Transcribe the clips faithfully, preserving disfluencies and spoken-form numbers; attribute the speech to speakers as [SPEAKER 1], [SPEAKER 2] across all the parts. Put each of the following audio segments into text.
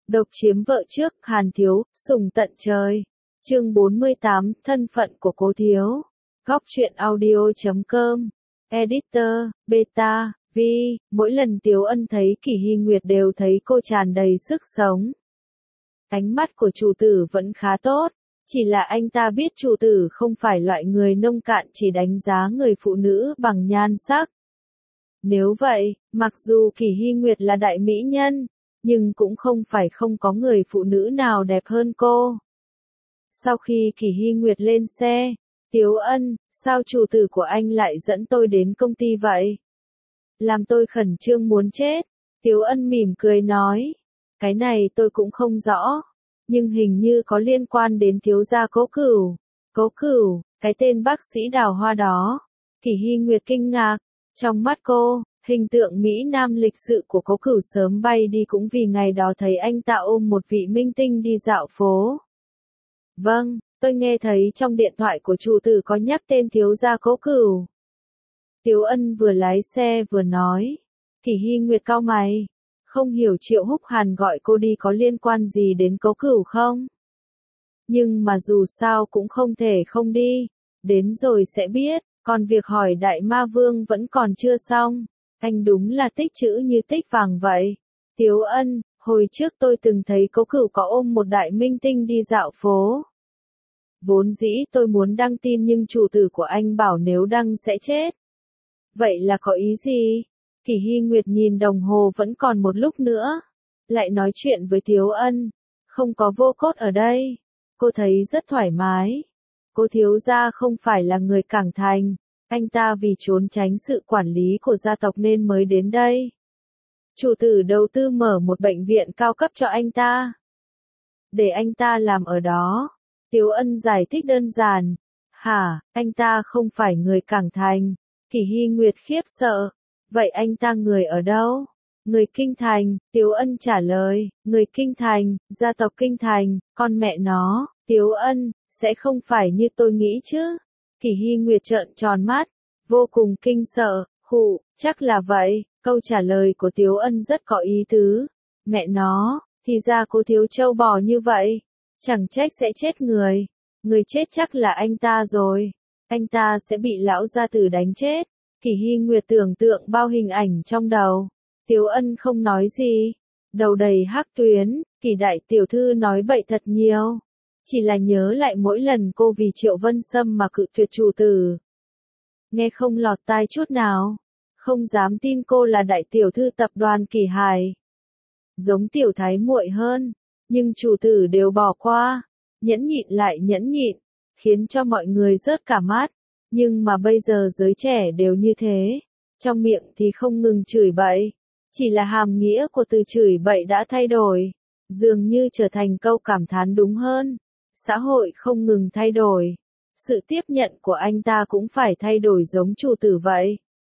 [SPEAKER 1] Độc chiếm vợ trước, Hàn Thiếu, sủng tận trời. Chương bốn mươi tám, thân phận của Cố Thiếu. Góc truyện audio chấm com. Editor, Beta, Vi, mỗi lần Tiếu Ân thấy Kỷ Hy Nguyệt đều thấy cô tràn đầy sức sống. Ánh mắt của chủ tử vẫn khá tốt, chỉ là anh ta biết chủ tử không phải loại người nông cạn chỉ đánh giá người phụ nữ bằng nhan sắc. Nếu vậy, mặc dù Kỷ Hy Nguyệt là đại mỹ nhân, nhưng cũng không phải không có người phụ nữ nào đẹp hơn cô. Sau khi Kỷ Hy Nguyệt lên xe, Tiếu Ân, sao chủ tử của anh lại dẫn tôi đến công ty vậy? Làm tôi khẩn trương muốn chết. Tiếu Ân mỉm cười nói, cái này tôi cũng không rõ, nhưng hình như có liên quan đến thiếu gia Cố Cửu. Cố Cửu, cái tên bác sĩ đào hoa đó. Kỷ Hy Nguyệt kinh ngạc, trong mắt cô, hình tượng Mỹ Nam lịch sự của Cố Cửu sớm bay đi cũng vì ngày đó thấy anh ta ôm một vị minh tinh đi dạo phố. Vâng, tôi nghe thấy trong điện thoại của chủ tử có nhắc tên thiếu gia Cố Cửu. Tiếu Ân vừa lái xe vừa nói. Kỷ Hy Nguyệt cau mày, không hiểu Triệu Húc Hàn gọi cô đi có liên quan gì đến Cố Cửu không? Nhưng mà dù sao cũng không thể không đi, đến rồi sẽ biết, còn việc hỏi Đại Ma Vương vẫn còn chưa xong. Anh đúng là tích chữ như tích vàng vậy. Tiếu Ân, hồi trước tôi từng thấy Cố Cửu có ôm một đại minh tinh đi dạo phố. Vốn dĩ tôi muốn đăng tin nhưng chủ tử của anh bảo nếu đăng sẽ chết. Vậy là có ý gì? Kỷ Hy Nguyệt nhìn đồng hồ vẫn còn một lúc nữa. Lại nói chuyện với Tiếu Ân. Không có Vô Cốt ở đây. Cô thấy rất thoải mái. Cô thiếu gia không phải là người Cảng Thành. Anh ta vì trốn tránh sự quản lý của gia tộc nên mới đến đây. Chủ tử đầu tư mở một bệnh viện cao cấp cho anh ta. Để anh ta làm ở đó. Tiếu Ân giải thích đơn giản. Hả, anh ta không phải người Cảng Thành. Kỷ Hy Nguyệt khiếp sợ. Vậy anh ta người ở đâu? Người Kinh Thành, Tiếu Ân trả lời. Người Kinh Thành, gia tộc Kinh Thành, con mẹ nó, Tiếu Ân, sẽ không phải như tôi nghĩ chứ. Kỷ Hy Nguyệt trợn tròn mắt, vô cùng kinh sợ, khụ, chắc là vậy. Câu trả lời của Tiếu Ân rất có ý tứ. Mẹ nó, thì ra cô thiếu trâu bò như vậy. Chẳng trách sẽ chết người. Người chết chắc là anh ta rồi. Anh ta sẽ bị lão gia tử đánh chết. Kỷ Hy Nguyệt tưởng tượng bao hình ảnh trong đầu. Tiếu Ân không nói gì. Đầu đầy hắc tuyến, Kỷ đại tiểu thư nói bậy thật nhiều. Chỉ là nhớ lại mỗi lần cô vì Triệu Vân Sâm mà cự tuyệt chủ tử. Nghe không lọt tai chút nào. Không dám tin cô là đại tiểu thư tập đoàn Kỷ Hải. Giống tiểu thái muội hơn. Nhưng chủ tử đều bỏ qua. Nhẫn nhịn lại nhẫn nhịn. Khiến cho mọi người rớt cả mắt. Nhưng mà bây giờ giới trẻ đều như thế. Trong miệng thì không ngừng chửi bậy. Chỉ là hàm nghĩa của từ chửi bậy đã thay đổi. Dường như trở thành câu cảm thán đúng hơn. Xã hội không ngừng thay đổi. Sự tiếp nhận của anh ta cũng phải thay đổi giống chủ tử vậy.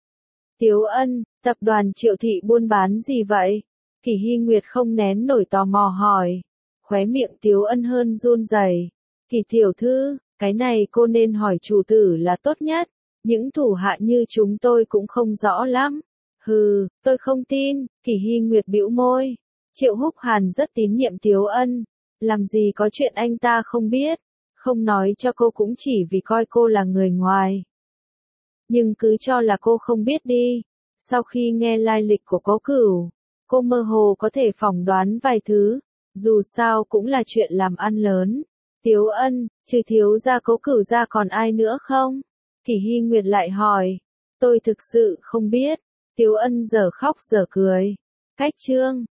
[SPEAKER 1] Tiếu Ân, tập đoàn Triệu Thị buôn bán gì vậy? Kỷ Hy Nguyệt không nén nổi tò mò hỏi. Khóe miệng Tiếu Ân hơn run rẩy. Kỷ tiểu thư, cái này cô nên hỏi chủ tử là tốt nhất. Những thủ hạ như chúng tôi cũng không rõ lắm. Hừ, tôi không tin. Kỷ Hy Nguyệt bĩu môi. Triệu Húc Hàn rất tín nhiệm Tiếu Ân. Làm gì có chuyện anh ta không biết. Không nói cho cô cũng chỉ vì coi cô là người ngoài. Nhưng cứ cho là cô không biết đi. Sau khi nghe lai lịch của Cố Cửu, cô mơ hồ có thể phỏng đoán vài thứ. Dù sao cũng là chuyện làm ăn lớn. Tiếu Ân, trừ thiếu gia Cố Cửu ra còn ai nữa không? Kỷ Hy Nguyệt lại hỏi. Tôi thực sự không biết. Tiếu Ân giờ khóc giờ cười. Cách chương.